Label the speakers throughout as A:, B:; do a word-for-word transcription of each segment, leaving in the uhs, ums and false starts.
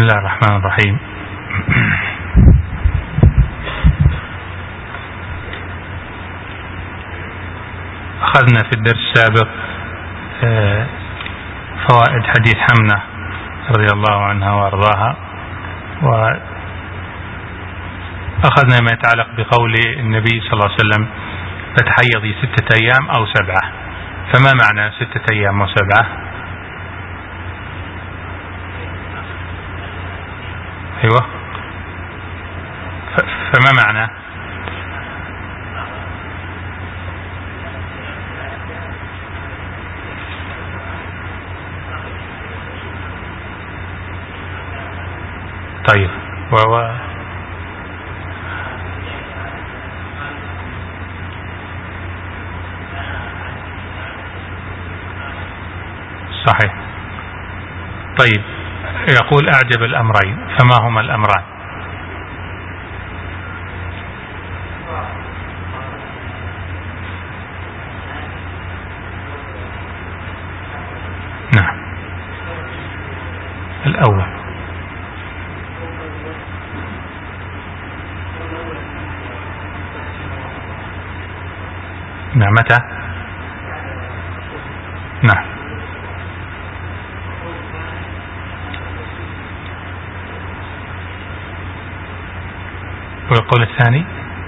A: الله الرحمن الرحيم. أخذنا في الدرس السابق فوائد حديث حمنة رضي الله عنها وأرضاها، وأخذنا ما يتعلق بقول النبي صلى الله عليه وسلم فتحيضي ستة أيام أو سبعة. فما معنى ستة أيام أو سبعة؟ أيوة، فما معنى؟ طيب، وهو صحيح. طيب، يقول أعجب الأمرين، فما هما الأمران؟ نعم، الأول نعم، متى؟ نعم، والقول الثاني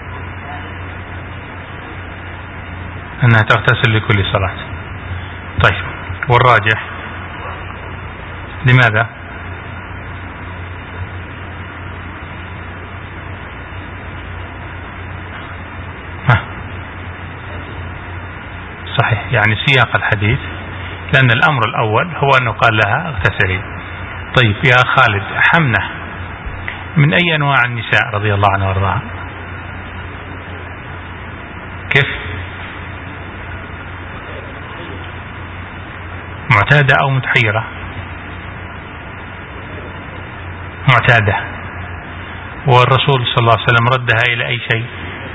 A: أنها تغتسل لكل صلاة. طيب، والراجح لماذا؟ صحيح، يعني سياق الحديث، لأن الأمر الأول هو أنه قال لها اغتسلي. طيب يا خالد، حمنة من أي أنواع النساء رضي الله عنها وارضاها؟ كيف؟ معتادة أو متحيرة؟ معتادة. والرسول صلى الله عليه وسلم ردها إلى أي شيء؟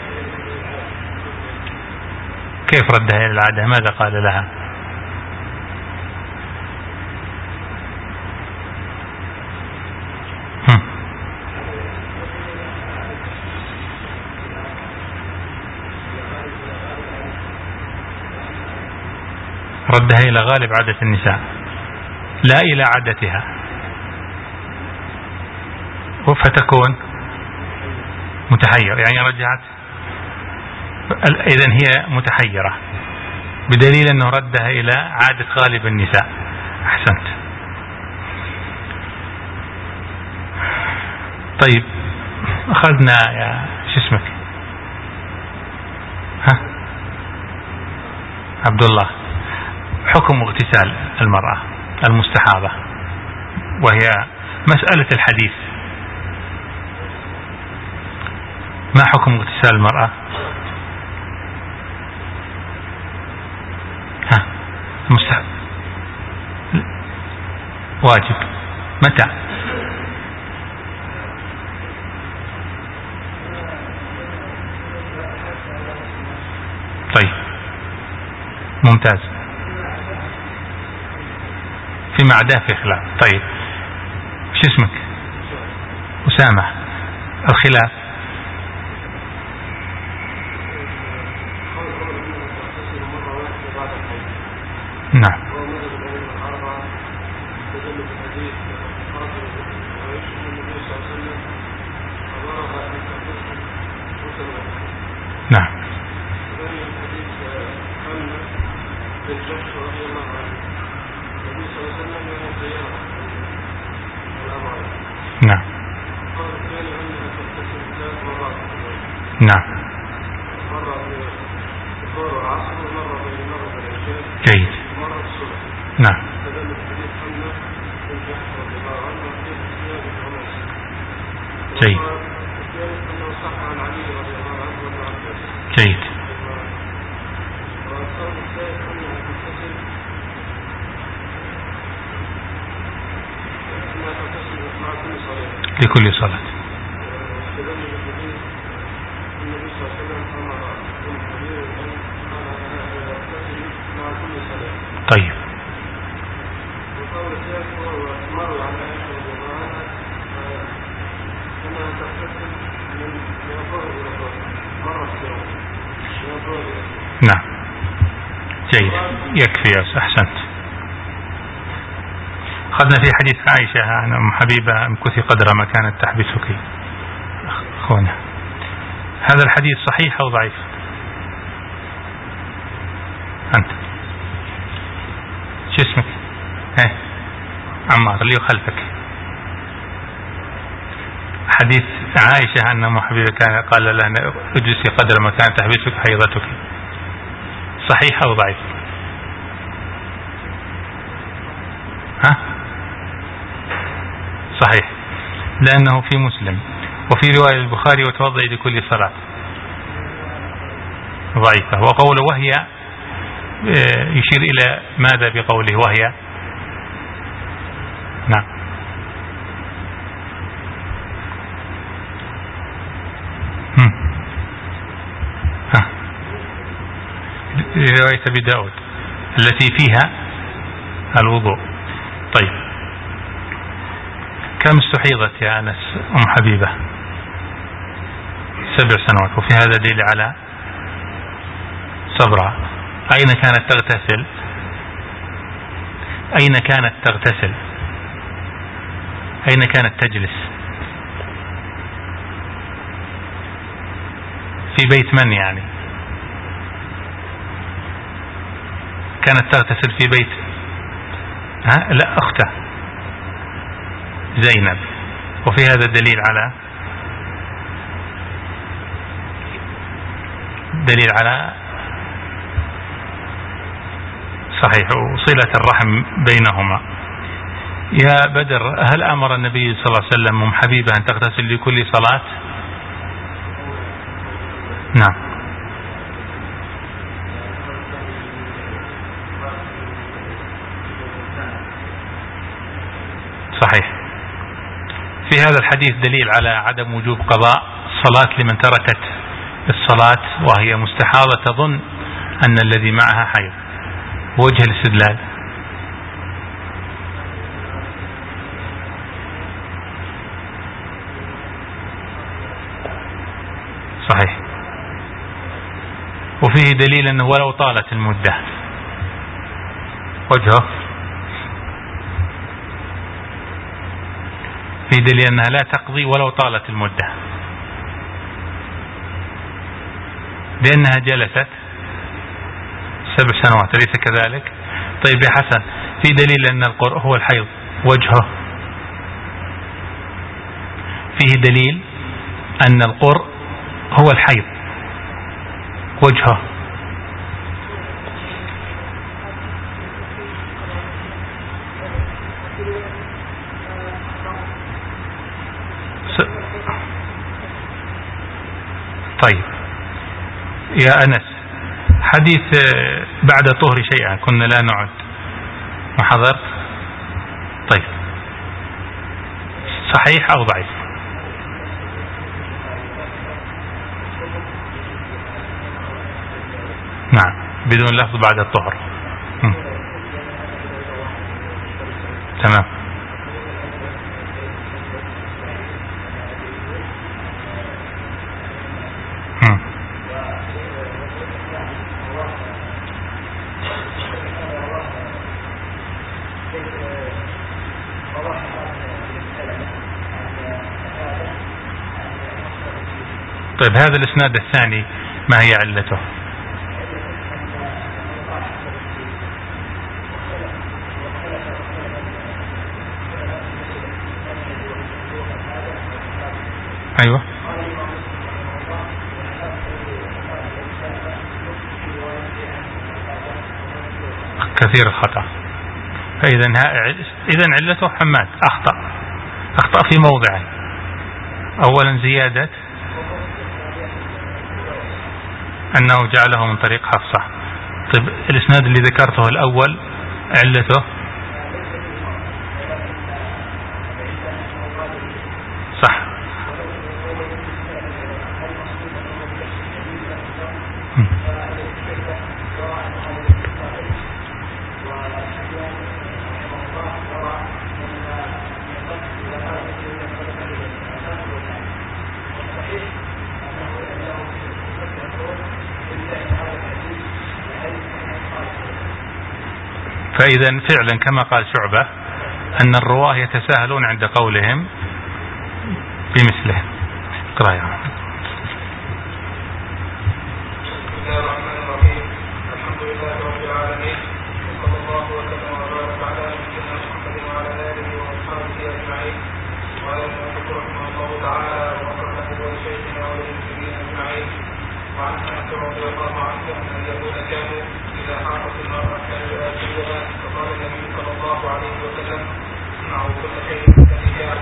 A: كيف ردها إلى العادة؟ ماذا قال لها؟ هم. ردها إلى غالب عادة النساء لا إلى عادتها، فتكون متحير، يعني رجعت إذن هي متحيرة، بدليل أنه ردها إلى عادة غالب النساء. أحسنت. طيب، أخذنا يا شو اسمك؟ ها؟ عبد الله، حكم اغتسال المرأة المستحاضة، وهي مسألة الحديث. ما حكم اغتسال المرأة؟ ها؟ مستحب، واجب، متى؟ طيب، ممتاز. في معداه في خلاف. طيب، شو اسمك؟ أسامة. الخلاف؟ نعم. نعم. نعم. نعم. جيد. نعم. جيد. جيد. لكل صلاة. طيب. نعم جيد يكفي يا أحسنت. أخذنا في حديث عائشة أن أم حبيبة امكثي قدر ما كانت تحبسك أخونا. هذا الحديث صحيح أو ضعيف؟ أنت شو اسمك؟ ايه عمار اللي خلفك. حديث عائشة أن أم حبيبة كان قال لها اجلسي قدر ما كانت تحبسك حيضتك، صحيح أو ضعيف؟ ها؟ صحيح لأنه في مسلم وفي رواية البخاري وتوضئي لكل صلاة. ضعيفة. وقوله وهي يشير إلى ماذا بقوله وهي؟ نعم ها رواية أبي داود التي فيها الوضوء. طيب كم استحيضت يا أنس أم حبيبة؟ سبع سنوات. وفي هذا دليل على صبرها. أين كانت تغتسل؟ أين كانت تغتسل؟ أين كانت تجلس؟ في بيت من يعني؟ كانت تغتسل في بيت ها؟ لا أخته زينب. وفي هذا دليل على دليل على صحيح وصلة الرحم بينهما. يا بدر هل أمر النبي صلى الله عليه وسلم أم حبيبة أن تغتسل لكل صلاة؟ نعم صحيح. في هذا الحديث دليل على عدم وجوب قضاء صلاة لمن تركت الصلاة وهي مستحاضة تظن أن الذي معها حيض. وجه الاستدلال صحيح. وفيه دليل أنه ولو طالت المدة. وجهه في دليل أنها لا تقضي ولو طالت المدة لأنها جلست سبع سنوات أليس كذلك؟ طيب يا حسن في دليل أن القرء هو الحيض. وجهه فيه دليل أن القرء هو الحيض. وجهه س... طيب يا أنس حديث بعد طهر شيئا كنا لا نعد ما حضرت؟ طيب صحيح أو ضعيف؟ نعم بدون لفظ بعد الطهر. م. تمام. م. طيب هذا الإسناد الثاني ما هي علته؟ أيوة كثير الخطأ. فإذا إذا علته حماد أخطأ أخطأ في موضعين. أولا زيادة أنه جعله من طريق حفصة. طيب الإسناد اللي ذكرته الأول علته صح. فإذا فعلا كما قال شعبة أن الرواه يتساهلون عند قولهم بمثله. اقرأ يا رب.
B: بسم الله الرحمن الرحيم. الحمد لله رب العالمين، وصلى الله وسلم وبارك على نبينا محمد وعلى آله وأصحابه أجمعين. قال المؤلف رحمه الله تعالى: وغفر له ولشيخنا وللمسلمين أجمعين. وعن أنس رضي الله عنه أن اليهود كانوا إذا حاطت المرأة كانوا يآكلوها، فقال النبي صلى الله عليه وسلم: اصنعوا كل شيء كالنكاح.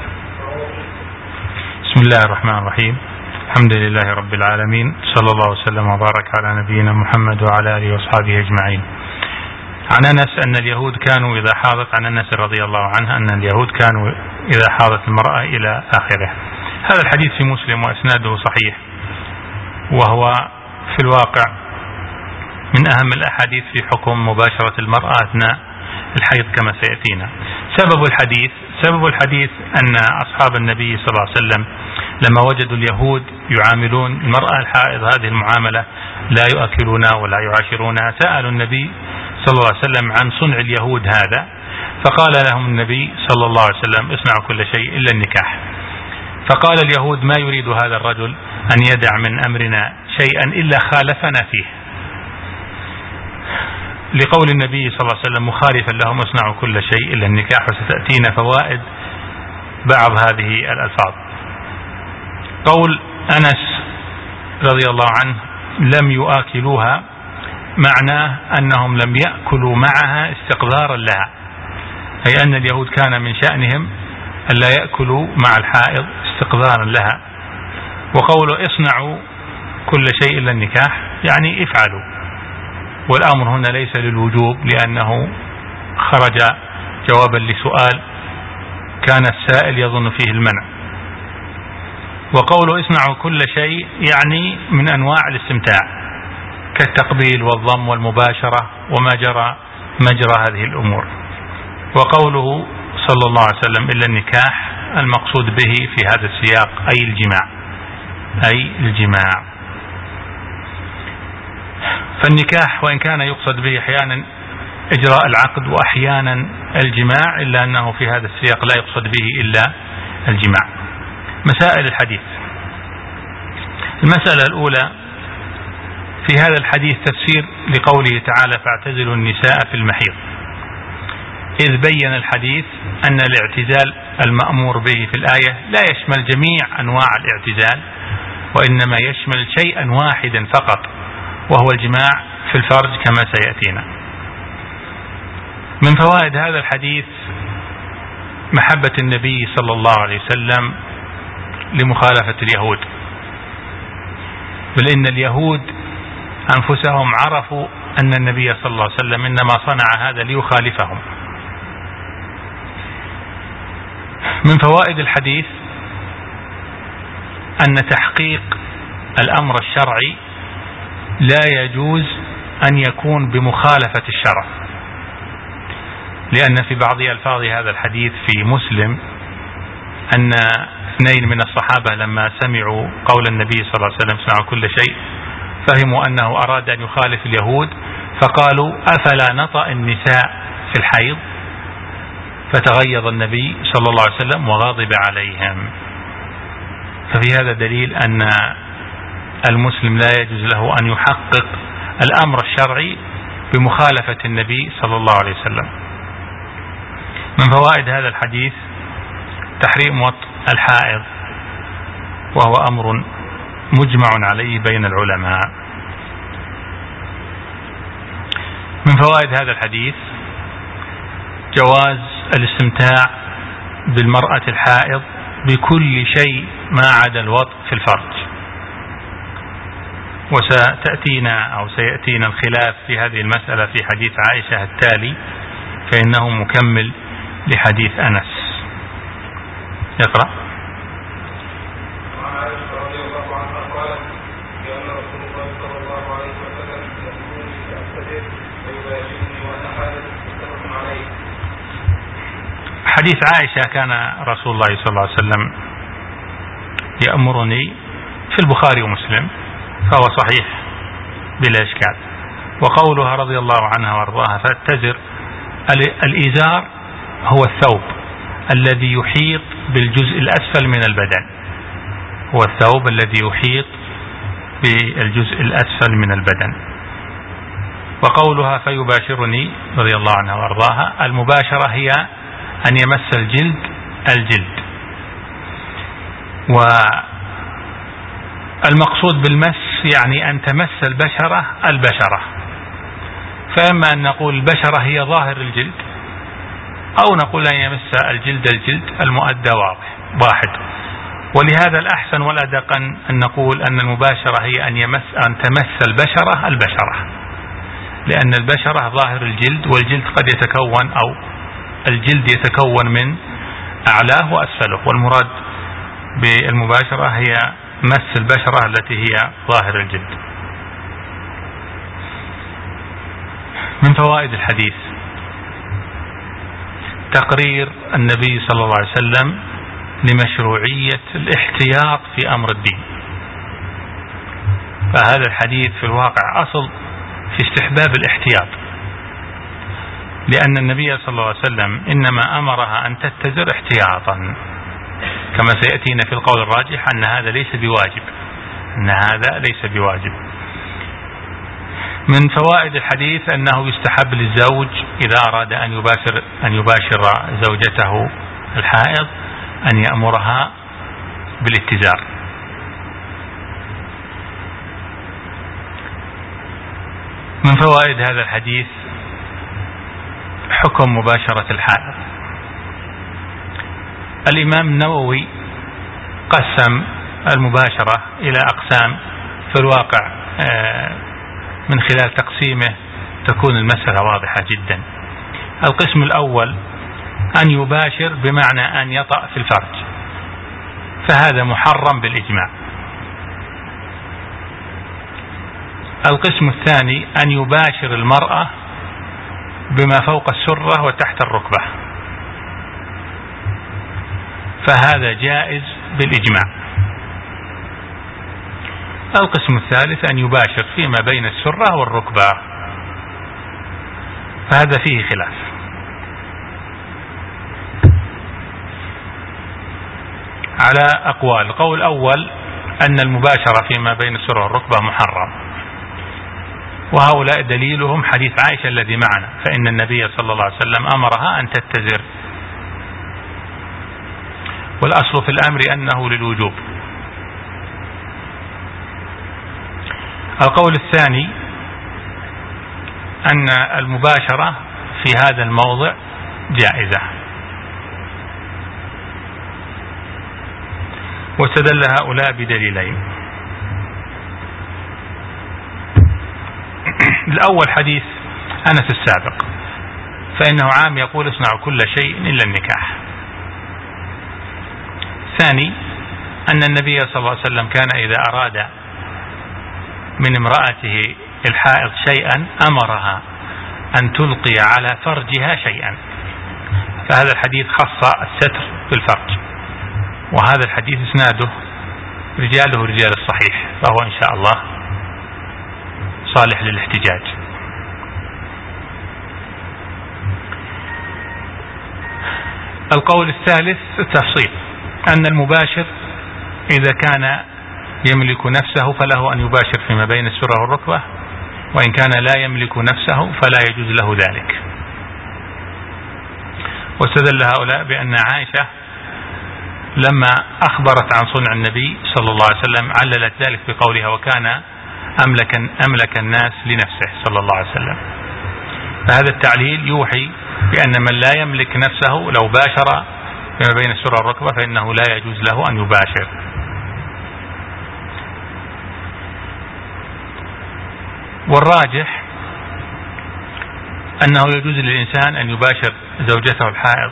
A: بسم الله الرحمن الرحيم. الحمد لله رب العالمين، صلى الله وسلم وبارك على نبينا محمد وعلى آله وأصحابه أجمعين. عن أنس أن اليهود كانوا إذا حاضت عن أنس رضي الله عنه أن اليهود كانوا إذا حاضت المرأة إلى آخره. هذا الحديث في مسلم وإسناده صحيح، وهو في الواقع من أهم الأحاديث في حكم مباشرة المرأة أثناء الحيض كما سيأتينا. سبب الحديث سبب الحديث أن أصحاب النبي صلى الله عليه وسلم لما وجدوا اليهود يعاملون المرأة الحائض هذه المعاملة، لا يؤكلونها ولا يعاشرونها، سألوا النبي صلى الله عليه وسلم عن صنع اليهود هذا، فقال لهم النبي صلى الله عليه وسلم: اصنعوا كل شيء إلا النكاح. فقال اليهود: ما يريد هذا الرجل أن يدع من أمرنا شيئا إلا خالفنا فيه، لقول النبي صلى الله عليه وسلم مخالفا لهم: اصنعوا كل شيء إلا النكاح. وستأتينا فوائد بعض هذه الألفاظ. قول أنس رضي الله عنه لم يؤكلوها، معناه أنهم لم يأكلوا معها استقذارا لها، أي أن اليهود كان من شأنهم أن لا يأكلوا مع الحائض استقذارا لها. وقوله اصنعوا كل شيء إلا النكاح يعني افعلوا، والأمر هنا ليس للوجوب لأنه خرج جوابا لسؤال كان السائل يظن فيه المنع. وقوله اصنعوا كل شيء يعني من أنواع الاستمتاع كالتقبيل والضم والمباشرة وما جرى مجرى هذه الأمور. وقوله صلى الله عليه وسلم إلا النكاح المقصود به في هذا السياق أي الجماع أي الجماع. فالنكاح وإن كان يقصد به أحيانا إجراء العقد وأحيانا الجماع، إلا أنه في هذا السياق لا يقصد به إلا الجماع. مسائل الحديث: المسألة الأولى في هذا الحديث تفسير لقوله تعالى: فاعتزلوا النساء في المحيض، إذ بين الحديث أن الاعتزال المأمور به في الآية لا يشمل جميع أنواع الاعتزال، وإنما يشمل شيئا واحدا فقط، وهو الجماع في الفرج كما سيأتينا. من فوائد هذا الحديث محبة النبي صلى الله عليه وسلم لمخالفة اليهود، بل إن اليهود أنفسهم عرفوا أن النبي صلى الله عليه وسلم إنما صنع هذا ليخالفهم. من فوائد الحديث أن تحقيق الأمر الشرعي لا يجوز أن يكون بمخالفة الشرع، لأن في بعض ألفاظ هذا الحديث في مسلم أن اثنين من الصحابة لما سمعوا قول النبي صلى الله عليه وسلم اصنعوا كل شيء فهموا أنه أراد أن يخالف اليهود، فقالوا: أفلا نطأ النساء في الحيض؟ فتغيظ النبي صلى الله عليه وسلم وغاضب عليهم. ففي هذا دليل أن المسلم لا يجوز له أن يحقق الأمر الشرعي بمخالفة النبي صلى الله عليه وسلم. من فوائد هذا الحديث تحريم وطء الحائض، وهو أمر مجمع عليه بين العلماء. من فوائد هذا الحديث جواز الاستمتاع بالمرأة الحائض بكل شيء ما عدا الوطء في الفرج، وستأتينا أو سيأتينا الخلاف في هذه المسألة في حديث عائشة التالي، فإنه مكمل لحديث أنس. يقرأ. حديث عائشة: كان رسول الله صلى الله عليه وسلم يأمرني، في البخاري ومسلم، فهو صحيح بلا إشكال. وقولها رضي الله عنها وارضاها: فاتزر الإزار هو الثوب الذي يحيط بالجزء الأسفل من البدن، هو الثوب الذي يحيط بالجزء الأسفل من البدن. وقولها فيباشرني رضي الله عنها وارضاها، المباشرة هي أن يمس الجلد الجلد، والمقصود بالمس يعني أن تمس البشرة البشرة. فإما أن نقول البشرة هي ظاهر الجلد، أو نقول أن يمس الجلد الجلد، المؤدى واضح واحد. ولهذا الأحسن والأدق أن نقول أن المباشرة هي أن يمس أن تمس البشرة البشرة، لأن البشرة ظاهر الجلد، والجلد قد يتكون أو الجلد يتكون من أعلاه وأسفله، والمراد بالمباشرة هي مس البشرة التي هي ظاهر الجلد. من فوائد الحديث تقرير النبي صلى الله عليه وسلم لمشروعية الاحتياط في أمر الدين. فهذا الحديث في الواقع أصل في استحباب الاحتياط، لأن النبي صلى الله عليه وسلم إنما أمرها أن تتزر احتياطا، كما سيأتينا في القول الراجح أن هذا ليس بواجب، أن هذا ليس بواجب. من فوائد الحديث أنه يستحب للزوج إذا أراد أن يباشر أن يباشر زوجته الحائض أن يأمرها بالاتزار. من فوائد هذا الحديث حكم مباشرة الحائض. الإمام النووي قسم المباشرة إلى أقسام، في الواقع من خلال تقسيمه تكون المسألة واضحة جدا. القسم الأول أن يباشر بمعنى أن يطأ في الفرج، فهذا محرم بالإجماع. القسم الثاني أن يباشر المرأة بما فوق السرة وتحت الركبة، فهذا جائز بالإجماع. القسم الثالث أن يباشر فيما بين السرة والركبة، فهذا فيه خلاف. على أقوال. القول الأول أن المباشرة فيما بين السرة والركبة محرم، وهؤلاء دليلهم حديث عائشة الذي معنا، فإن النبي صلى الله عليه وسلم أمرها أن تتزر، والأصل في الأمر أنه للوجوب. القول الثاني أن المباشرة في هذا الموضع جائزة، واستدل هؤلاء بدليلين. الأول حديث أنس السابق، فإنه عام يقول اصنعوا كل شيء إلا النكاح. الثاني أن النبي صلى الله عليه وسلم كان إذا أراد من امرأته الحائض شيئا أمرها أن تلقي على فرجها شيئا، فهذا الحديث خص الستر بالفرج، وهذا الحديث اسناده رجاله رجال الصحيح، فهو إن شاء الله صالح للاحتجاج. القول الثالث التفصيل، أن المباشر إذا كان يملك نفسه فله أن يباشر فيما بين السرة والركبة، وإن كان لا يملك نفسه فلا يجوز له ذلك. واستدل هؤلاء بأن عائشة لما أخبرت عن صنع النبي صلى الله عليه وسلم عللت ذلك بقولها وكان أملك, أملك الناس لنفسه صلى الله عليه وسلم. فهذا التعليل يوحي بأن من لا يملك نفسه لو باشر فيما بين السرة والركبة فإنه لا يجوز له أن يباشر. والراجح أنه يجوز للإنسان أن يباشر زوجته الحائض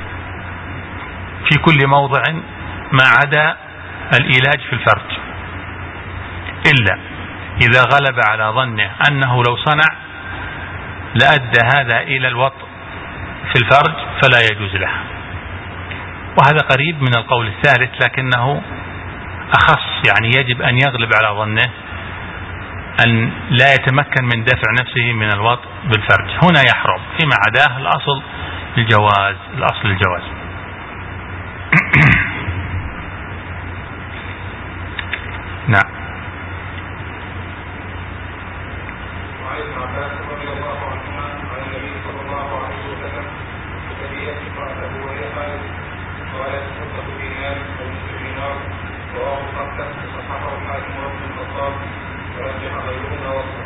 A: في كل موضع ما عدا الإيلاج في الفرج، إلا إذا غلب على ظنه أنه لو صنع لأدى هذا إلى الوطء في الفرج فلا يجوز له. وهذا قريب من القول الثالث لكنه أخص، يعني يجب أن يغلب على ظنه أن لا يتمكن من دفع نفسه من الوطء بالفرج، هنا يحرم، فيما عداه الأصل الجواز، الأصل الجواز. نعم.
B: وعن ابن عباس رضي الله عنهما عن النبي صلى الله عليه وسلم الذي امرأته وهي حائض ولا تصدق دينار أو نصف دينار، رواه الخمسة وصححه الحاكم وابن الخطاب ورجح غيرهما وصفه.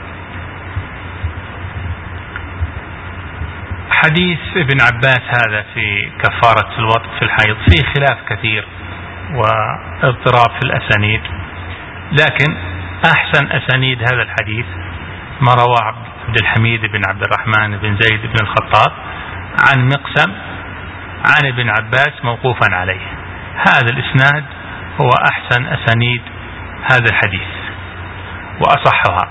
A: حديث ابن عباس هذا في كفارة الوطء في الحيض فيه خلاف كثير واضطراب في الأسانيد، لكن أحسن أسانيد هذا الحديث ما رواه عبد الحميد بن عبد الرحمن بن زيد بن الخطاب عن مقسم عن ابن عباس موقوفا عليه. هذا الإسناد هو أحسن أسانيد هذا الحديث وأصحها،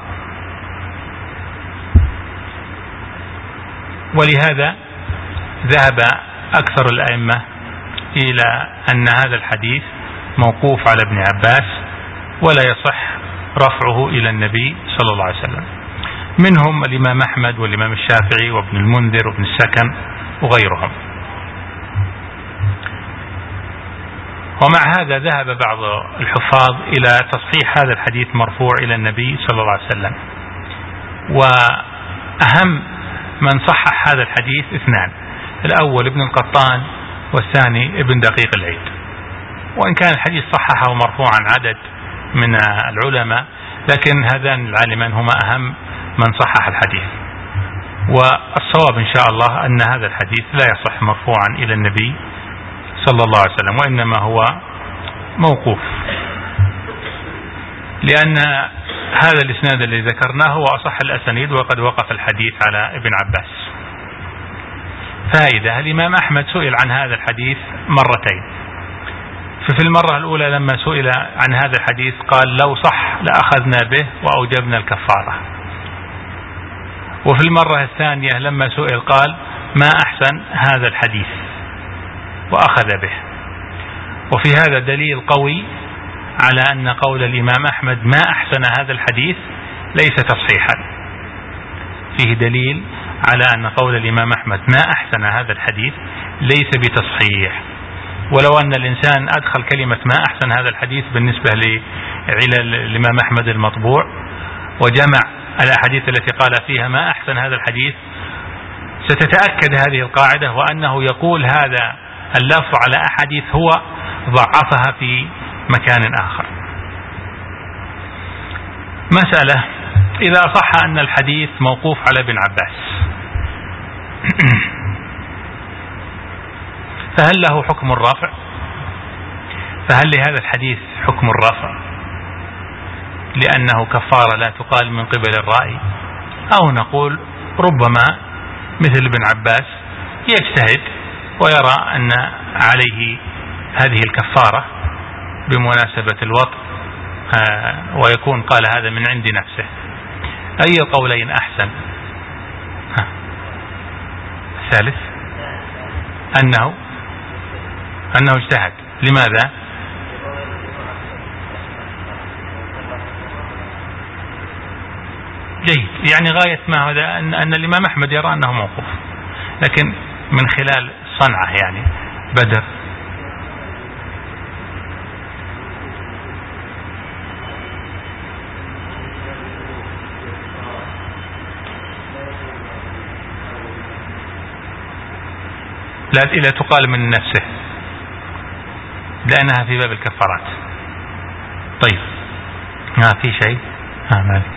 A: ولهذا ذهب أكثر الأئمة إلى أن هذا الحديث موقوف على ابن عباس ولا يصح رفعه إلى النبي صلى الله عليه وسلم، منهم الإمام أحمد والإمام الشافعي وابن المنذر وابن السكن وغيرهم. ومع هذا ذهب بعض الحفاظ إلى تصحيح هذا الحديث مرفوع إلى النبي صلى الله عليه وسلم، وأهم من صحح هذا الحديث اثنان، الأول ابن القطان والثاني ابن دقيق العيد، وإن كان الحديث صححه مرفوعا عدد من العلماء، لكن هذان العالمان هما أهم من صحح الحديث. والصواب إن شاء الله أن هذا الحديث لا يصح مرفوعا إلى النبي صلى الله عليه وسلم، وإنما هو موقوف، لأن هذا الإسناد الذي ذكرناه هو أصح الأسانيد وقد وقف الحديث على ابن عباس. فائدة: الإمام أحمد سئل عن هذا الحديث مرتين، ففي المرة الأولى لما سئل عن هذا الحديث قال لو صح لأخذنا به وأوجبنا الكفارة، وفي المرة الثانية لما سئل قال ما أحسن هذا الحديث وأخذ به. وفي هذا دليل قوي على أن قول الإمام أحمد ما أحسن هذا الحديث ليس تصحيحا، فيه دليل على أن قول الإمام أحمد ما أحسن هذا الحديث ليس بتصحيح. ولو أن الإنسان أدخل كلمة ما أحسن هذا الحديث بالنسبة لعلل الإمام أحمد المطبوع وجمع الأحاديث التي قال فيها ما أحسن هذا الحديث، ستتأكد هذه القاعدة، وأنه يقول هذا اللفظ على أحاديث هو ضعفها في مكان آخر. مسألة: إذا صح أن الحديث موقوف على ابن عباس فهل له حكم الرفع؟ فهل لهذا الحديث حكم الرفع لأنه كفارة لا تقال من قبل الرأي، أو نقول ربما مثل ابن عباس يجتهد ويرى أن عليه هذه الكفارة بمناسبة الوطء ويكون قال هذا من عند نفسه؟ أي القولين أحسن؟ ها. الثالث أنه أنه اجتهد. لماذا؟ جيد، يعني غاية ما هذا أن, أن الإمام أحمد يرى أنه موقوف، لكن من خلال صنعه يعني بدر لا إلى تقال من نفسه لأنها في باب الكفارات. طيب، ما في شيء؟ ها مالك.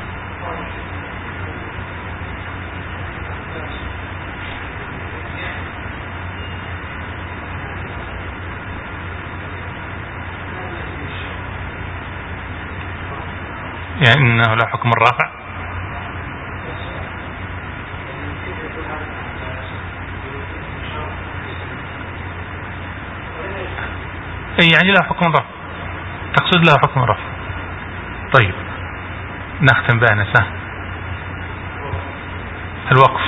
A: يعني إنه لا حكم الرافع؟ يعني لا حكم الرفع، تقصد له حكم الرفع. طيب نختم بأنسة الوقف.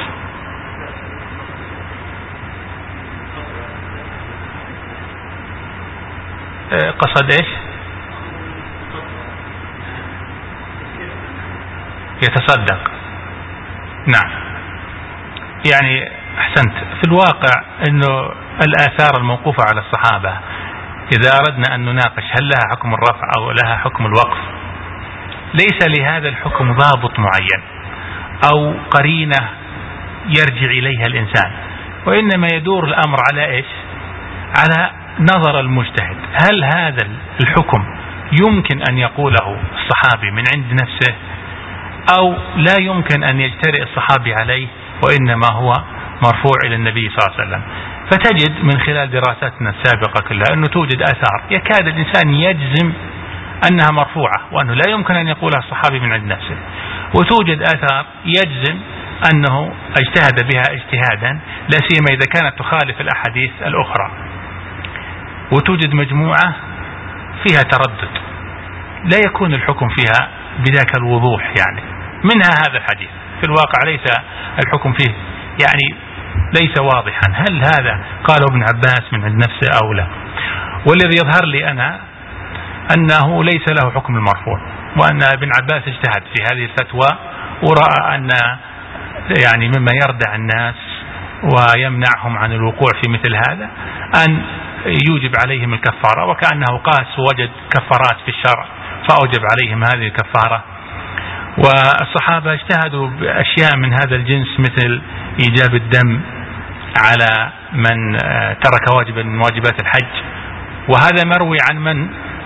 A: قصد ايش؟ يتصدق. نعم، يعني أحسنت. في الواقع أنه الآثار الموقوفة على الصحابة إذا أردنا أن نناقش هل لها حكم الرفع أو لها حكم الوقف، ليس لهذا الحكم ضابط معين أو قرينة يرجع إليها الإنسان، وإنما يدور الأمر على إيش؟ على نظر المجتهد. هل هذا الحكم يمكن أن يقوله الصحابي من عند نفسه أو لا يمكن أن يجترئ الصحابي عليه، وإنما هو مرفوع إلى النبي صلى الله عليه وسلم. فتجد من خلال دراساتنا السابقة كلها أنه توجد آثار يكاد الإنسان يجزم أنها مرفوعة وأنه لا يمكن أن يقولها الصحابي من عند نفسه، وتوجد آثار يجزم أنه اجتهد بها اجتهادا لا سيما إذا كانت تخالف الأحاديث الأخرى، وتوجد مجموعة فيها تردد لا يكون الحكم فيها بذاك الوضوح. يعني منها هذا الحديث في الواقع ليس الحكم فيه يعني ليس واضحا، هل هذا قاله ابن عباس من عند نفسه أو لا. والذي يظهر لي أنا أنه ليس له حكم المرفوع، وأن ابن عباس اجتهد في هذه الفتوى ورأى أن يعني مما يردع الناس ويمنعهم عن الوقوع في مثل هذا أن يوجب عليهم الكفارة، وكأنه قاس وجد كفارات في الشرع فأوجب عليهم هذه الكفارة. والصحابة اجتهدوا بأشياء من هذا الجنس مثل إيجاب الدم على من ترك واجبا من واجبات الحج، وهذا مروي عن من؟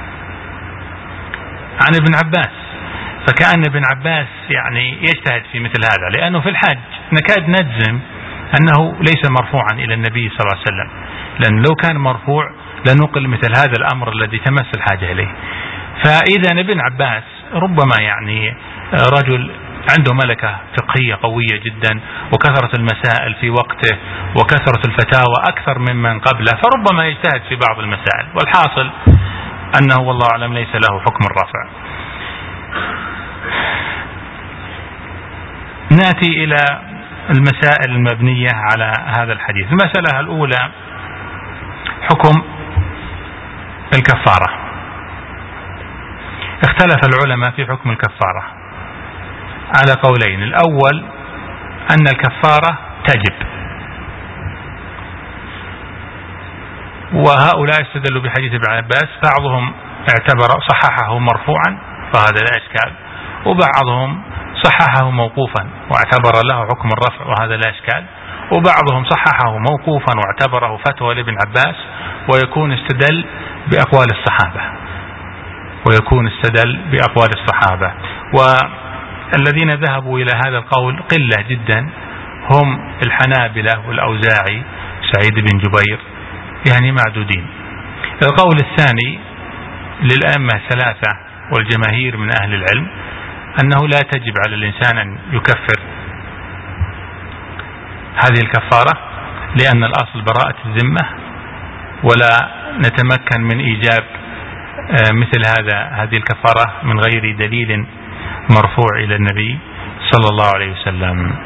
A: عن ابن عباس. فكأن ابن عباس يعني يجتهد في مثل هذا، لأنه في الحج نكاد نجزم أنه ليس مرفوعا إلى النبي صلى الله عليه وسلم، لأن لو كان مرفوع لنقل مثل هذا الأمر الذي تمس الحاجة إليه. فإذا ابن عباس ربما يعني رجل عنده ملكة فقهية قوية جدا، وكثرة المسائل في وقته وكثرة الفتاوى أكثر ممن قبله، فربما يجتهد في بعض المسائل، والحاصل أنه والله أعلم ليس له حكم الرفع. نأتي إلى المسائل المبنية على هذا الحديث. المسألة الأولى حكم الكفارة. اختلف العلماء في حكم الكفارة على قولين. الأول أن الكفارة تجب، وهؤلاء استدلوا بحديث ابن عباس، بعضهم اعتبر صححه مرفوعا فهذا لا إشكال، وبعضهم صححه موقوفا واعتبر له حكم الرفع وهذا لا إشكال، وبعضهم صححه موقوفا واعتبره فتوى لابن عباس ويكون استدل بأقوال الصحابة ويكون استدل بأقوال الصحابة والذين ذهبوا إلى هذا القول قلة جدا، هم الحنابلة والأوزاعي سعيد بن جبير، يعني معدودين. القول الثاني للأئمة الثلاثة والجماهير من أهل العلم أنه لا تجب على الإنسان أن يكفر هذه الكفارة، لأن الأصل براءة الذمة، ولا نتمكن من إيجاب مثل هذا هذه الكفارة من غير دليل مرفوع إلى النبي صلى الله عليه وسلم.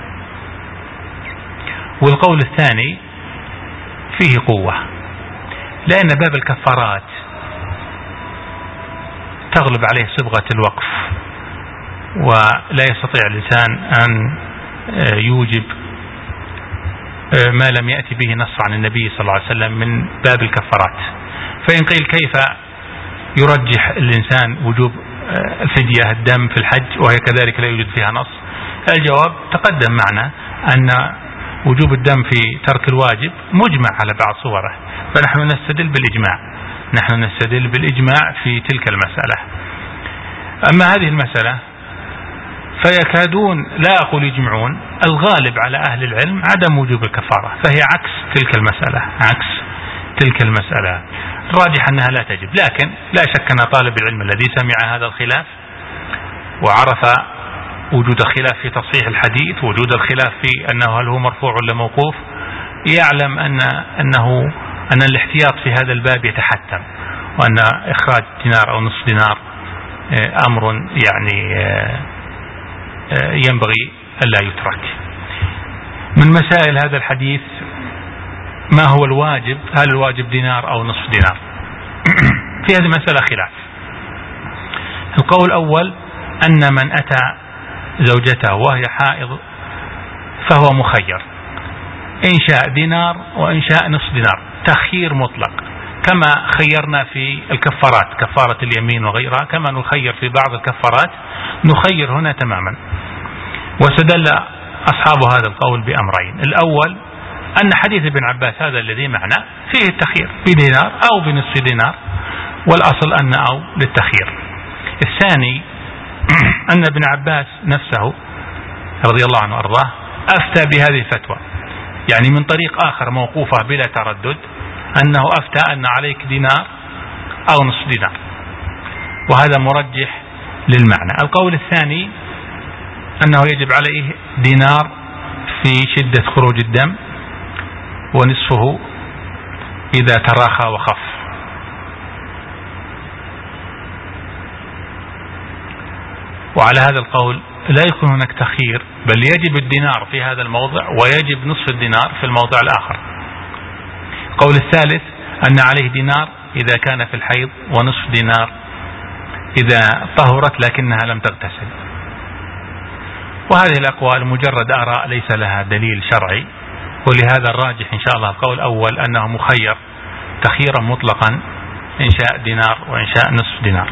A: والقول الثاني فيه قوة، لأن باب الكفارات تغلب عليه صبغة الوقف، ولا يستطيع الإنسان أن يوجب ما لم يأتي به نص عن النبي صلى الله عليه وسلم من باب الكفارات. فإن قيل كيف يرجح الإنسان وجوب الفدية الدم في الحج وهي كذلك لا يوجد فيها نص؟ الجواب تقدم معنا أن وجوب الدم في ترك الواجب مجمع على بعض صوره، فنحن نستدل بالإجماع نحن نستدل بالإجماع في تلك المسألة. أما هذه المسألة فيكادون لا أقول يجمعون، الغالب على أهل العلم عدم وجوب الكفارة، فهي عكس تلك المسألة عكس تلك المسألة الراجح أنها لا تجب. لكن لا شك أن طالب العلم الذي سمع هذا الخلاف وعرف وجود الخلاف في تصحيح الحديث، وجود الخلاف في أنه هل هو مرفوع ولا موقوف، يعلم أن أنه أن الاحتياط في هذا الباب يتحتم، وأن إخراج دينار أو نصف دينار أمر يعني ينبغي ألا يترك. من مسائل هذا الحديث ما هو الواجب، هل الواجب دينار أو نصف دينار؟ في هذه المسألة خلاف. القول الأول أن من أتى زوجته وهي حائض فهو مخير، إن شاء دينار وإن شاء نصف دينار، تخيير مطلق، كما خيرنا في الكفارات كفارة اليمين وغيرها، كما نخير في بعض الكفارات نخير هنا تماما. واستدل أصحاب هذا القول بأمرين: الأول أن حديث ابن عباس هذا الذي معنا فيه التخيير بدينار أو بنصف دينار، والأصل أن أو للتخيير. الثاني أن ابن عباس نفسه رضي الله عنه وأرضاه أفتى بهذه الفتوى، يعني من طريق آخر موقوفة بلا تردد، أنه أفتى أن عليك دينار أو نصف دينار، وهذا مرجح للمعنى. القول الثاني أنه يجب عليه دينار في شدة خروج الدم، ونصفه إذا تراخى وخف. وعلى هذا القول لا يكون هناك تخيير، بل يجب الدينار في هذا الموضع ويجب نصف الدينار في الموضع الآخر. القول الثالث أن عليه دينار إذا كان في الحيض، ونصف دينار إذا طهرت لكنها لم تغتسل. وهذه الأقوال مجرد آراء ليس لها دليل شرعي، ولهذا الراجح إن شاء الله القول الأول أنه مخير تخييرا مطلقا، إن شاء دينار وإن شاء نصف دينار.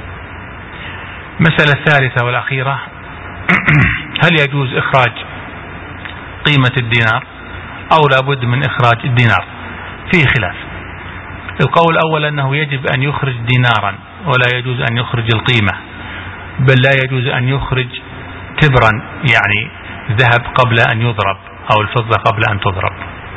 A: مسألة الثالثة والأخيرة: هل يجوز إخراج قيمة الدينار أو لابد من إخراج الدينار؟ فيه خلاف. القول الأول أنه يجب أن يخرج دينارا ولا يجوز أن يخرج القيمة، بل لا يجوز أن يخرج تبرا يعني ذهب قبل أن يضرب أو الفضة قبل أن تضرب.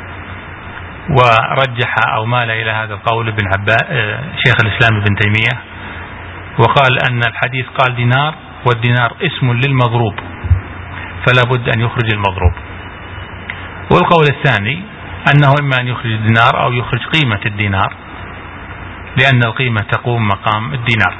A: ورجح أو مال إلى هذا القول ابن عباس شيخ الإسلام ابن تيمية، وقال أن الحديث قال دينار، والدينار اسم للمضروب فلا بد أن يخرج المضروب. والقول الثاني أنه إما أن يخرج الدينار أو يخرج قيمة الدينار، لأن القيمة تقوم مقام الدينار.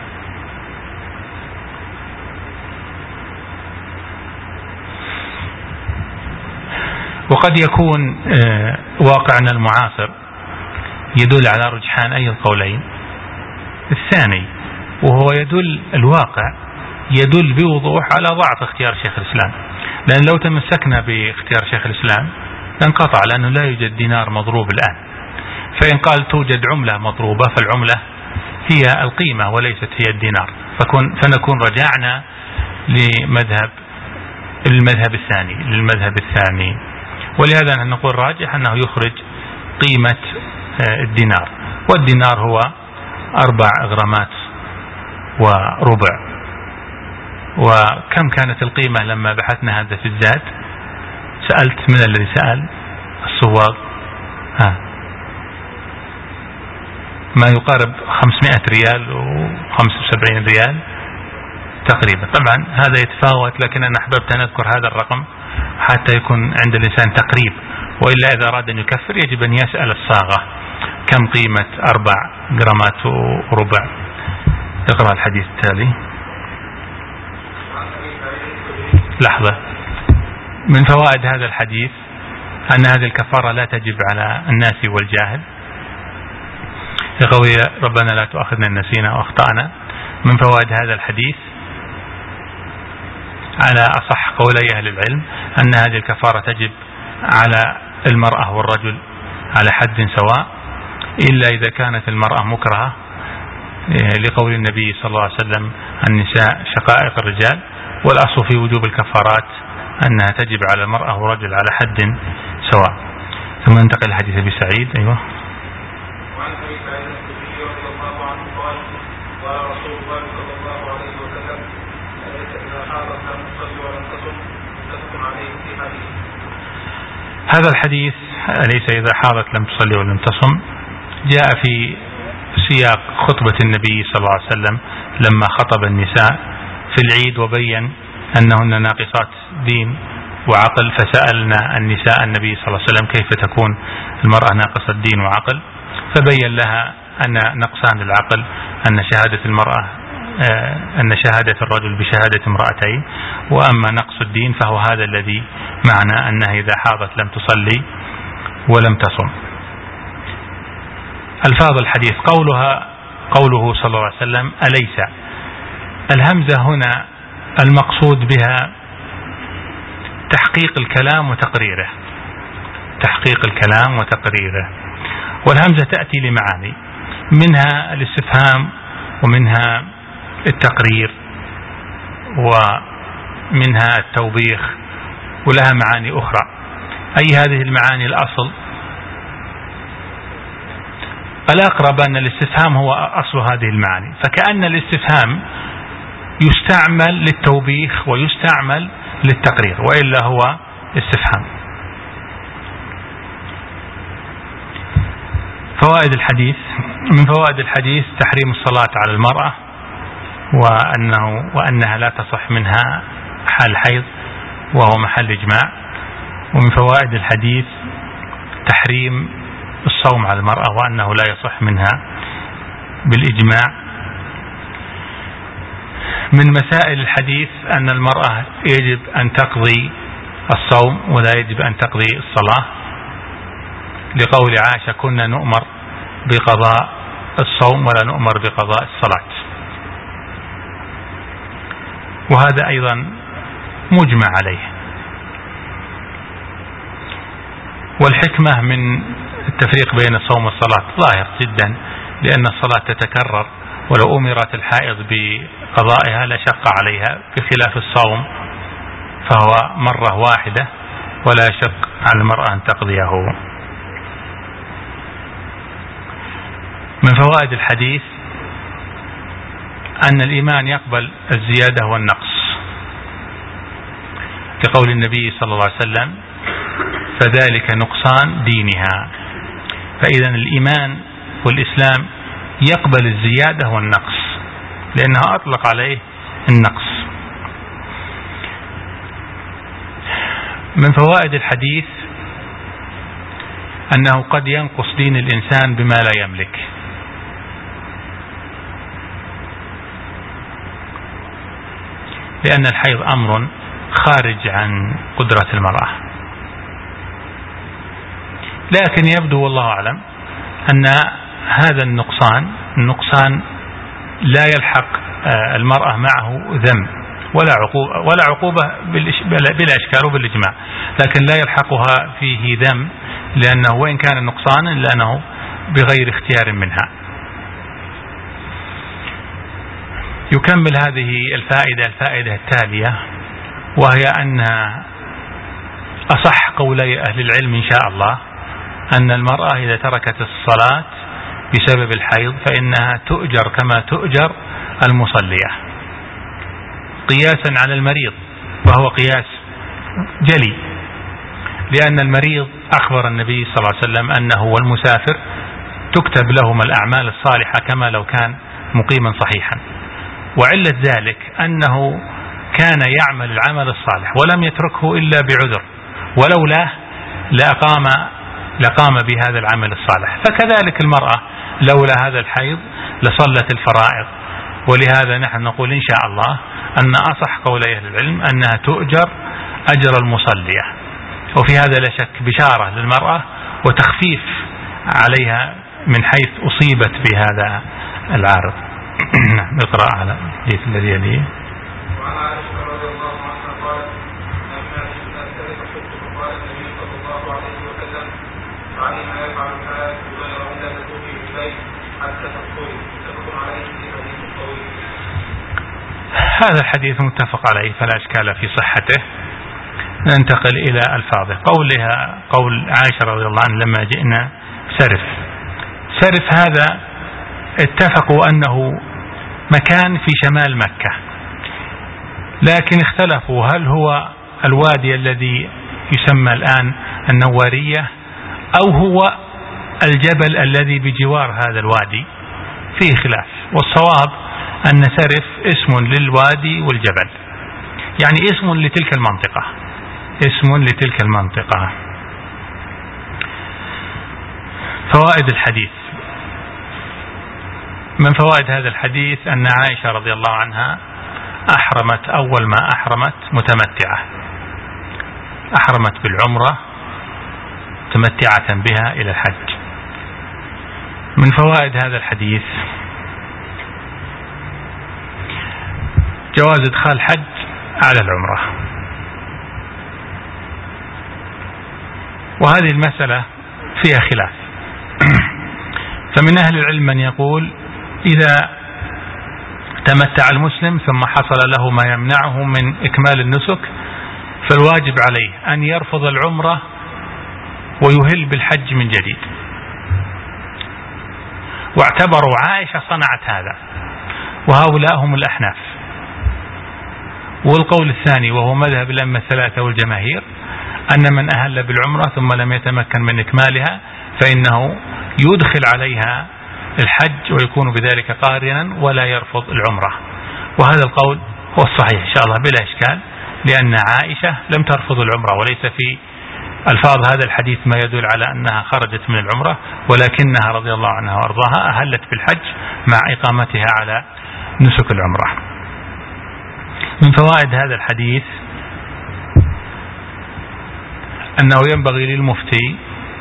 A: وقد يكون واقعنا المعاصر يدل على رجحان أي القولين. الثاني وهو يدل الواقع يدل بوضوح على ضعف اختيار شيخ الإسلام، لأن لو تمسكنا باختيار شيخ الإسلام لانقطع، لأنه لا يوجد دينار مضروب الآن. فإن قال توجد عملة مضروبة فالعملة هي القيمة وليست هي الدينار، فكن فنكون رجعنا لمذهب المذهب الثاني للمذهب الثاني ولهذا نقول راجح أنه يخرج قيمة الدينار، والدينار هو أربع غرامات وربع. وكم كانت القيمة لما بحثنا هذا في الزاد؟ سألت من الذي سأل الصواغ، ها ما يقارب خمسمائة ريال وخمسة وسبعين ريال تقريبا. طبعا هذا يتفاوت، لكن أنا أحببت أن أذكر هذا الرقم حتى يكون عند الإنسان تقريب، وإلا إذا أراد أن يكفر يجب أن يسأل الصاغة كم قيمة أربع جرامات وربع. اقرأ الحديث التالي. لحظة. من فوائد هذا الحديث أن هذه الكفارة لا تجب على الناس والجاهل، لقول ربنا لا تؤاخذنا إن نسينا وأخطأنا. من فوائد هذا الحديث على أصح قولي أهل العلم أن هذه الكفارة تجب على المرأة والرجل على حد سواء، إلا إذا كانت المرأة مكرهة، لقول النبي صلى الله عليه وسلم النساء شقائق الرجال. والأصل في وجوب الكفارات أنها تجب على المرأة والرجل على حد سواء. ثم ننتقل الحديث أبي سعيد. أيوة.
B: وعن أبي سعيد الخدري رضي الله عنه قال: قال رسول الله صلى الله عليه وسلم: أليس إذا حاضت لم تصل ولم تصم متفق عليه في حديث.
A: هذا الحديث أليس إذا حاضت لم تصلي ولم تصم جاء في سياق خطبة النبي صلى الله عليه وسلم لما خطب النساء في العيد وبين أنهن ناقصات دين وعقل، فسألنا النساء النبي صلى الله عليه وسلم كيف تكون المرأة ناقصة دين وعقل، فبين لها أن نقصان العقل أن شهادة المرأة أن شهادة الرجل بشهادة امرأتين، وأما نقص الدين فهو هذا الذي معنى أنها إذا حاضت لم تصلي ولم تصم. ألفاظ الحديث قولها قوله صلى الله عليه وسلم أليس، الهمزة هنا المقصود بها تحقيق الكلام وتقريره، تحقيق الكلام وتقريره. والهمزة تأتي لمعاني، منها الاستفهام ومنها التقرير ومنها التوبيخ، ولها معاني أخرى. أي هذه المعاني الأصل؟ الأقرب أن الاستفهام هو أصل هذه المعاني، فكأن الاستفهام يستعمل للتوبيخ ويستعمل للتقرير، وإلا هو استفهام. فوائد الحديث: من فوائد الحديث تحريم الصلاة على المرأة، وأنه وأنها لا تصح منها حال حيض وهو محل إجماع. ومن فوائد الحديث تحريم الصوم على المرأة، وأنه لا يصح منها بالإجماع. من مسائل الحديث أن المرأة يجب أن تقضي الصوم ولا يجب أن تقضي الصلاة، لقول عائشة: كنا نؤمر بقضاء الصوم ولا نؤمر بقضاء الصلاة. وهذا أيضا مجمع عليه. والحكمة من التفريق بين الصوم والصلاة ظاهر جدا، لأن الصلاة تتكرر، ولو أمرت الحائض بقضائها لشق عليها، بخلاف الصوم فهو مرة واحدة ولا يشق على المرأة أن تقضيه. من فوائد الحديث أن الإيمان يقبل الزيادة والنقص، لقول النبي صلى الله عليه وسلم: فذلك نقصان دينها. فإذا الإيمان والإسلام يقبل الزيادة والنقص، لأنه أطلق عليه النقص. من فوائد الحديث أنه قد ينقص دين الإنسان بما لا يملك، لأن الحيض أمر خارج عن قدرة المرأة. لكن يبدو والله أعلم أن هذا النقصان النقصان لا يلحق المرأة معه ذنب ولا عقوبة ولا عقوبة بلا إشكال وبالإجماع، لكن لا يلحقها فيه ذنب، لأنه وإن كان نقصانا لأنه بغير اختيار منها. يكمل هذه الفائدة الفائدة التالية، وهي أن أصح قولي أهل العلم إن شاء الله أن المرأة إذا تركت الصلاة بسبب الحيض فإنها تؤجر كما تؤجر المصلية، قياسا على المريض، وهو قياس جلي، لأن المريض أخبر النبي صلى الله عليه وسلم أنه والمسافر تكتب لهما الأعمال الصالحة كما لو كان مقيما صحيحا. وعلة ذلك أنه كان يعمل العمل الصالح ولم يتركه إلا بعذر، ولولا لأقام لقام بهذا العمل الصالح. فكذلك المرأة لولا هذا الحيض لصلت الفرائض. ولهذا نحن نقول إن شاء الله أن أصح قولي أهل العلم أنها تؤجر أجر المصلية. وفي هذا لا شك بشارة للمرأة وتخفيف عليها من حيث أصيبت بهذا العارض. اقرأ على الحديث الذي يليه.
B: وعن عائشة رضي الله عنها قالت: لما جئنا نسترق الحج فقال النبي صلى الله عليه وسلم: افعلي ما يفعل الحاج غير أن لا تتوبي إليه حتى تطهري. متفق عليه في حديث طويل.
A: هذا الحديث متفق عليه فلا إشكال في صحته. ننتقل إلى ألفاظه. قولها قول عائشة رضي الله عنها: لما جئنا سرف. سرف هذا اتفقوا أنه مكان في شمال مكة، لكن اختلفوا هل هو الوادي الذي يسمى الآن النوارية أو هو الجبل الذي بجوار هذا الوادي، فيه خلاف. والصواب أن سرف اسم للوادي والجبل، يعني اسم لتلك المنطقة، اسم لتلك المنطقة. فوائد الحديث: من فوائد هذا الحديث أن عائشة رضي الله عنها أحرمت أول ما أحرمت متمتعة، أحرمت بالعمرة متمتعة بها إلى الحج. من فوائد هذا الحديث جواز إدخال الحج على العمرة، وهذه المسألة فيها خلاف. فمن أهل العلم من يقول إذا تمتع المسلم ثم حصل له ما يمنعه من إكمال النسك فالواجب عليه أن يرفض العمرة ويهل بالحج من جديد، واعتبروا عائشة صنعت هذا، وهؤلاء هم الأحناف. والقول الثاني وهو مذهب الأئمة الثلاثة والجماهير أن من أهل بالعمرة ثم لم يتمكن من إكمالها فإنه يدخل عليها الحج ويكون بذلك قارنا ولا يرفض العمرة. وهذا القول هو الصحيح إن شاء الله بلا إشكال، لأن عائشة لم ترفض العمرة، وليس في ألفاظ هذا الحديث ما يدل على أنها خرجت من العمرة، ولكنها رضي الله عنها وأرضاها أهلت بالحج مع إقامتها على نسك العمرة. من فوائد هذا الحديث أنه ينبغي للمفتي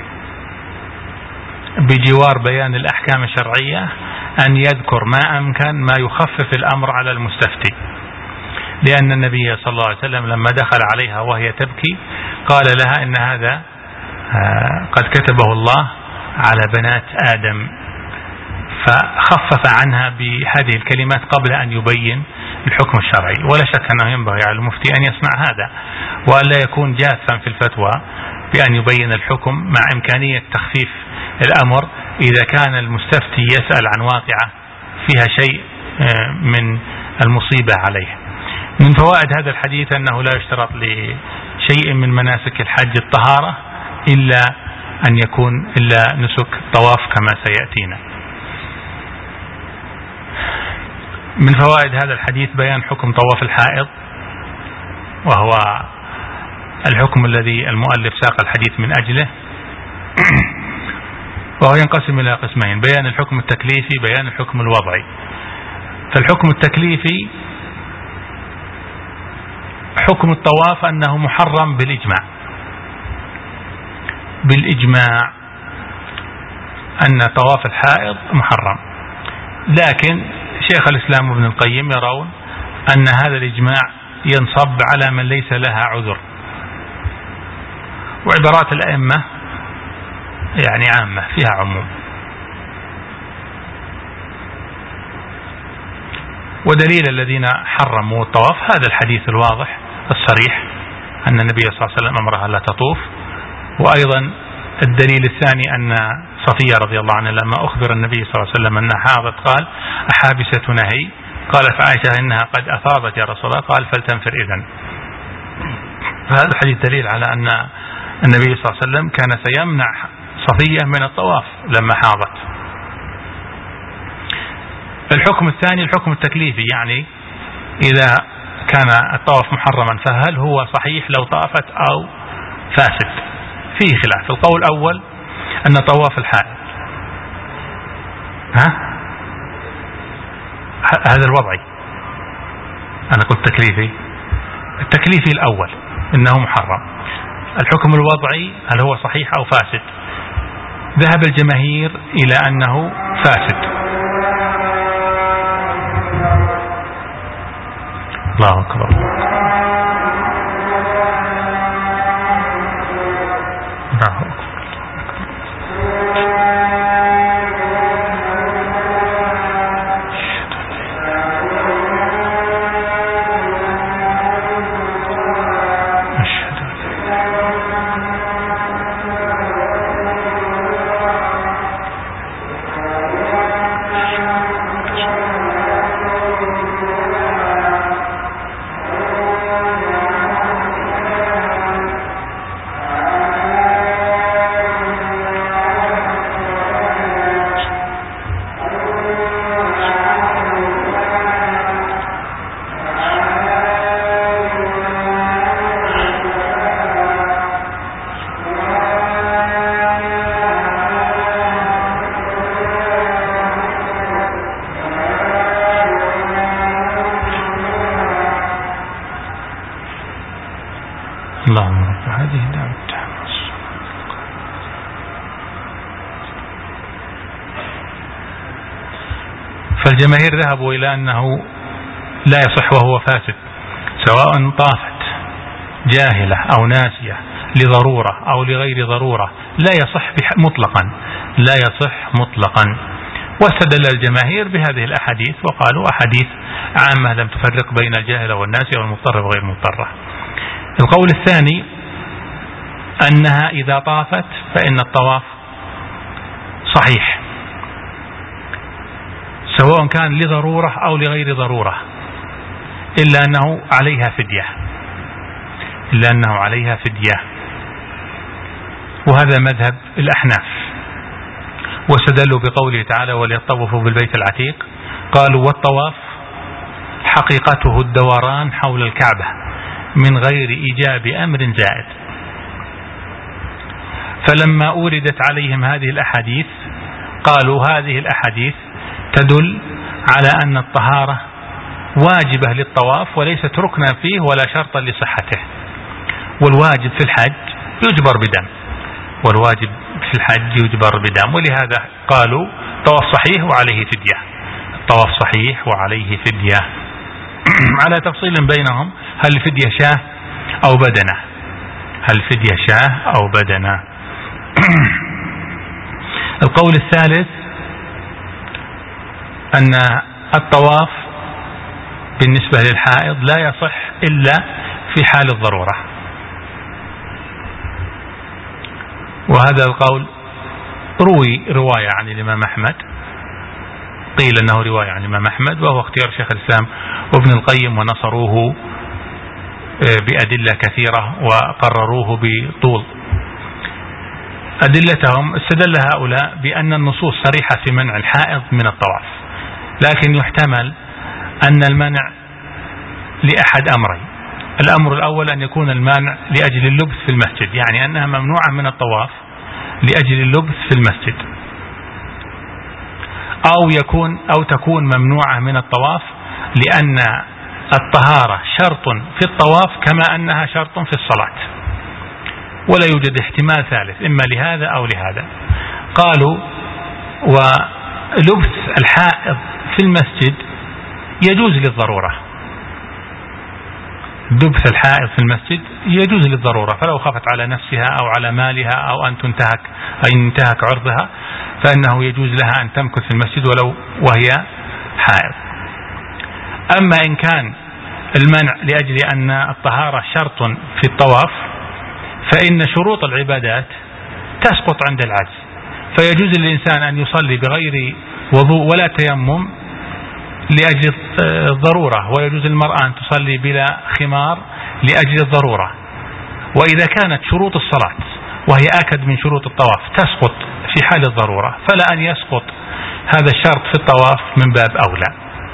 A: بجوار بيان الأحكام الشرعية أن يذكر ما أمكن ما يخفف الأمر على المستفتي، لأن النبي صلى الله عليه وسلم لما دخل عليها وهي تبكي قال لها إن هذا قد كتبه الله على بنات آدم، فخفف عنها بهذه الكلمات قبل أن يبين الحكم الشرعي. ولا شك أنه ينبغي على المفتي أن يسمع هذا وألا يكون جافا في الفتوى بأن يبين الحكم، مع إمكانية تخفيف الأمر إذا كان المستفتي يسأل عن واقعة فيها شيء من المصيبة عليه. من فوائد هذا الحديث أنه لا يشترط لشيء من مناسك الحج الطهارة إلا أن يكون إلا نسك طواف كما سيأتينا. من فوائد هذا الحديث بيان حكم طواف الحائض، وهو الحكم الذي المؤلف ساق الحديث من أجله، وهو ينقسم إلى قسمين: بيان الحكم التكليفي، بيان الحكم الوضعي. فالحكم التكليفي حكم الطواف أنه محرم بالإجماع، بالإجماع أن طواف الحائض محرم، لكن شيخ الإسلام ابن القيم يرون أن هذا الإجماع ينصب على من ليس لها عذر، وعبارات الأئمة يعني عامة فيها عموم. ودليل الذين حرموا الطواف هذا الحديث الواضح الصريح أن النبي صلى الله عليه وسلم أمرها لا تطوف. وأيضا الدليل الثاني أن صفية رضي الله عنها لما أخبر النبي صلى الله عليه وسلم أنها حاضت قال: أحابستنا هي؟ قالت عائشة: إنها قد أفاضت يا رسول الله. قال: فلتنفر إذن. فهذا الحديث دليل على أن النبي صلى الله عليه وسلم كان سيمنع صفية من الطواف لما حاضت. الحكم الثاني الحكم التكليفي، يعني إذا كان الطواف محرما فهل هو صحيح لو طافت أو فاسد؟ فيه خلاف. القول الأول أن طواف الحائض ها هذا الوضعي، أنا قلت تكليفي. التكليفي الأول إنه محرم. الحكم الوضعي هل هو صحيح أو فاسد؟ ذهب الجماهير إلى أنه فاسد. الله أكبر. الله أكبر. اللهم رب هذه الدعوة التامة. فالجماهير ذهبوا إلى أنه لا يصح وهو فاسد، سواء طافت جاهلة أو ناسية لضرورة أو لغير ضرورة لا يصح مطلقا، لا يصح مطلقا. واستدل الجماهير بهذه الأحاديث وقالوا أحاديث عامة لم تفرق بين الجاهل والناس والمضطر وغير المضطر. القول الثاني أنها إذا طافت فإن الطواف صحيح سواء كان لضرورة أو لغير ضرورة، إلا أنه عليها فدية، إلا أنه عليها فدية. وهذا مذهب الأحناف، واستدلوا بقوله تعالى وليطوفوا بالبيت العتيق، قالوا والطواف حقيقته الدوران حول الكعبة من غير إيجاب أمر زائد. فلما أوردت عليهم هذه الأحاديث قالوا هذه الأحاديث تدل على أن الطهارة واجبة للطواف وليست ركنا فيه ولا شرطا لصحته، والواجب في الحج يجبر بدم، والواجب في الحج يجبر بدم، ولهذا قالوا طواف صحيح وعليه فدية، الطواف صحيح وعليه فدية. على تفصيل بينهم، هل الفدية شاة أو بدنة، هل الفدية شاة أو بدنة. القول الثالث أن الطواف بالنسبة للحائض لا يصح إلا في حال الضرورة، وهذا القول روي رواية عن الإمام أحمد، قيل أنه رواية عن الإمام أحمد، وهو اختيار شيخ الإسلام وابن القيم، ونصروه بأدلة كثيرة وقرروه بطول. أدلتهم استدل هؤلاء بأن النصوص صريحة في منع الحائض من الطواف، لكن يحتمل أن المنع لأحد أمرين. الأمر الأول أن يكون المانع لأجل اللبث في المسجد، يعني أنها ممنوعة من الطواف لأجل اللبث في المسجد، أو يكون أو تكون ممنوعة من الطواف لأن الطهارة شرط في الطواف كما أنها شرط في الصلاة، ولا يوجد احتمال ثالث إما لهذا أو لهذا. قالوا ولبث الحائض في المسجد يجوز للضرورة، لبث الحائض في المسجد يجوز للضرورة، فلو خافت على نفسها أو على مالها أو أن تنتهك أي ينتهك عرضها فإنه يجوز لها أن تمكث في المسجد ولو وهي حائض. أما إن كان المنع لأجل أن الطهارة شرط في الطواف فإن شروط العبادات تسقط عند العجز، فيجوز للإنسان أن يصلي بغير وضوء ولا تيمم لأجل الضرورة، ويجوز المرأة أن تصلي بلا خمار لأجل الضرورة. وإذا كانت شروط الصلاة وهي آكد من شروط الطواف تسقط في حال الضرورة، فلا أن يسقط هذا الشرط في الطواف من باب أولى.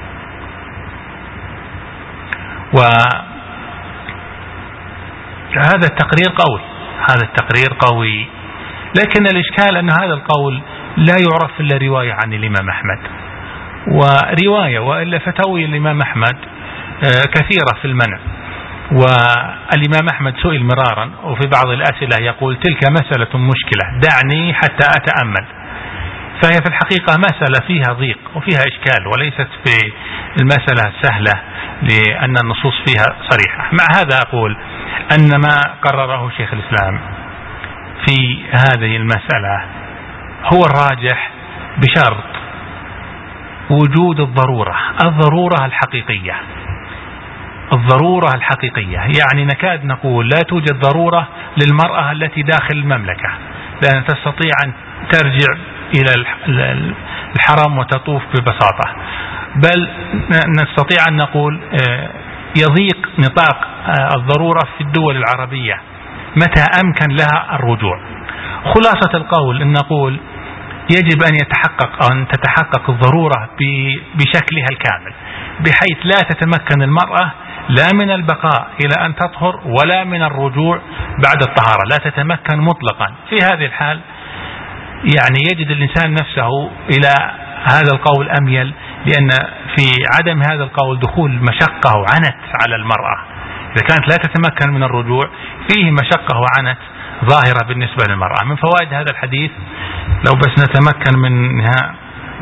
A: وهذا التقرير قوي، هذا التقرير قوي، لكن الإشكال أن هذا القول لا يعرف إلا رواية عن الإمام أحمد، ورواية وإلا فتاوي الإمام أحمد كثيرة في المنع. والإمام أحمد سئل مرارا وفي بعض الأسئلة يقول تلك مسألة مشكلة دعني حتى أتأمل، فهي في الحقيقة مسألة فيها ضيق وفيها إشكال وليست في المسألة سهلة لأن النصوص فيها صريحة. مع هذا أقول أن ما قرره شيخ الإسلام في هذه المسألة هو الراجح بشرط وجود الضرورة، الضرورة الحقيقية، الضرورة الحقيقية، يعني نكاد نقول لا توجد ضرورة للمرأة التي داخل المملكة لأن تستطيع أن ترجع إلى الحرم وتطوف ببساطة، بل نستطيع أن نقول يضيق نطاق الضرورة في الدول العربية متى أمكن لها الرجوع. خلاصة القول أن نقول يجب أن يتحقق أن تتحقق الضرورة بشكلها الكامل بحيث لا تتمكن المرأة لا من البقاء إلى أن تطهر ولا من الرجوع بعد الطهارة، لا تتمكن مطلقا. في هذه الحال يعني يجد الإنسان نفسه إلى هذا القول أميل، لأن في عدم هذا القول دخول مشقة وعنت على المرأة. إذا كانت لا تتمكن من الرجوع فيه مشقة وعنت ظاهرة بالنسبة للمرأة. من فوائد هذا الحديث لو بس نتمكن منها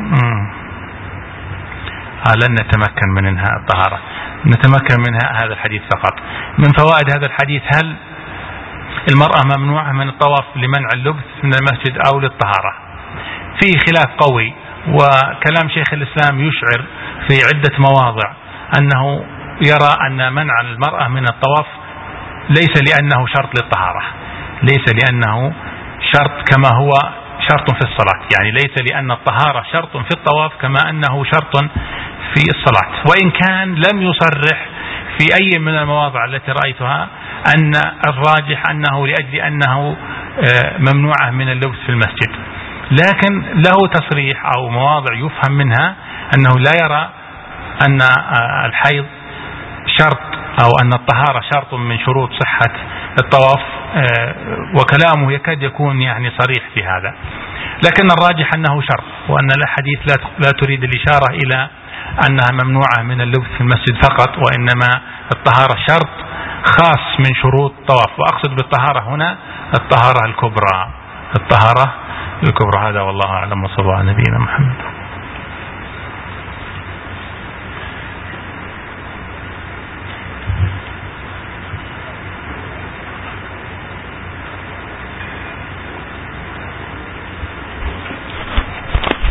A: لن نتمكن من انهاء الطهارة، نتمكن منها هذا الحديث فقط. من فوائد هذا الحديث هل المرأة ممنوعة من الطواف لمنع اللبث من المسجد أو للطهارة. فيه خلاف قوي، وكلام شيخ الإسلام يشعر في عدة مواضع أنه يرى أن منع المرأة من الطواف ليس لأنه شرط للطهارة، ليس لأنه شرط كما هو شرط في الصلاة، يعني ليس لأن الطهارة شرط في الطواف كما أنه شرط في الصلاة، وإن كان لم يصرح في أي من المواضع التي رأيتها أن الراجح أنه لأجل أنه ممنوعة من اللبس في المسجد، لكن له تصريح أو مواضع يفهم منها أنه لا يرى أن الحيض شرط أو أن الطهارة شرط من شروط صحة الطواف، وكلامه يكاد يكون يعني صريح في هذا، لكن الراجح أنه شرط، وأن الحديث لا تريد الإشارة إلى أنها ممنوعة من اللبس في المسجد فقط، وإنما الطهارة شرط خاص من شروط الطواف، وأقصد بالطهارة هنا الطهارة الكبرى، الطهارة الكبرى. هذا والله أعلم، وصلى الله على نبينا محمد.